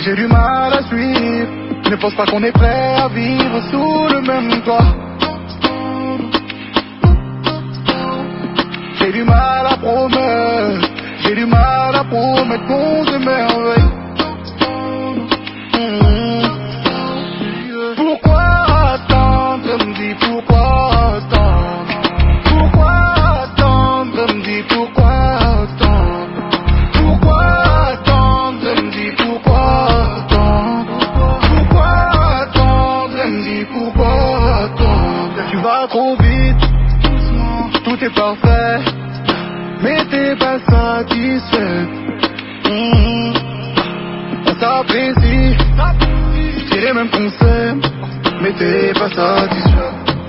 J'ai du mal à suivre. Ne pense pas qu'on est prêt à vivre sous le même toit. J'ai du mal à promettre. J'ai du mal à promettre qu'on s'émerveille. Pourquoi attendre? Je me dis pourquoi attendre? Pourquoi attendre? Je me dis pourquoi attendre? Pourquoi attendre? Je me dis pourquoi attendre? Pourquoi attendre? Je me dis pourquoi attendre? Tu vas trop vite, tout est parfait, mais t'es pas satisfait. On s'apprécie, je dirais même qu'on s'aime, mais t'es pas satisfait.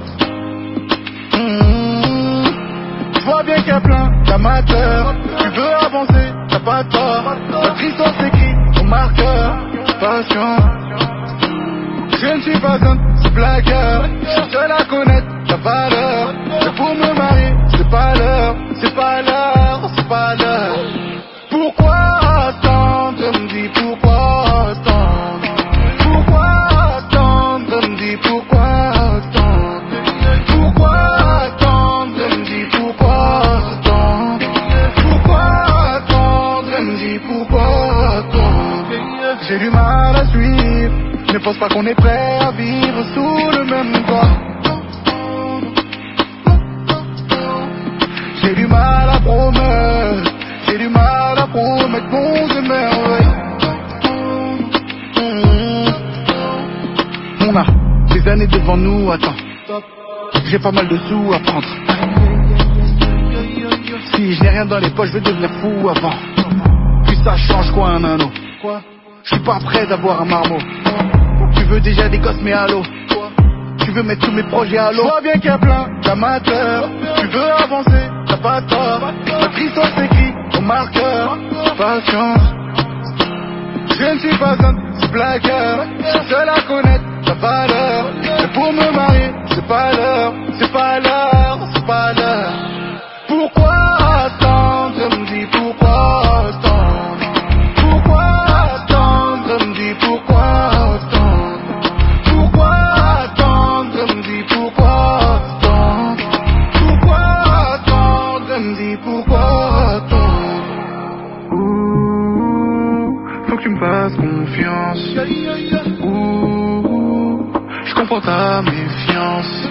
Je vois bien qu'il y a plein d'amateurs. Tu veux avancer, t'as pas tort. Notre histoire s'écrit au marqueur. Patient, je ne suis pas un blagueur. Je suis seul à connaître ta valeur. Mais pour me marier, c'est pas l'heure. C'est pas l'heure, c'est pas l'heure. Pourquoi attendre? Je me dis pourquoi attendre? Pourquoi attendre? Je me dis pourquoi attendre? Pourquoi attendre? Je me dis pourquoi attendre? Pourquoi attendre? Je me dis pourquoi attendre? J'ai du mal à suivre. Ne pense pas qu'on est prêt à vivre sous le même toit. J'ai du mal à promettre. J'ai du mal à promettre qu'on s'émerveille. On a des années devant nous, attends. J'ai pas mal de sous à prendre. Si je n'ai rien dans les poches, je vais devenir fou avant. Puis ça change quoi un anneau? Je suis pas prêt d'avoir un marmot. Tu veux déjà des gosses mais allô? Tu veux mettre tous mes projets à l'eau? Je vois bien qu'il y a plein d'amateurs. Tu veux avancer, t'as pas tort. Notre histoire s'écrit au marqueur. Patience, je ne suis pas un blagueur. Je suis seul à connaître ta valeur. Mais pour me marier, c'est pas l'heure. C'est pas l'heure, c'est pas l'heure. Pourquoi attendre? Je me dis pourquoi attendre? Pourquoi attendre? Je me dis pourquoi attendre? Pourquoi attendre? Je me dis pourquoi attendre? Pourquoi attendre? Je me dis pourquoi attendre? Faut que tu me fasses confiance. Je comprends ta méfiance.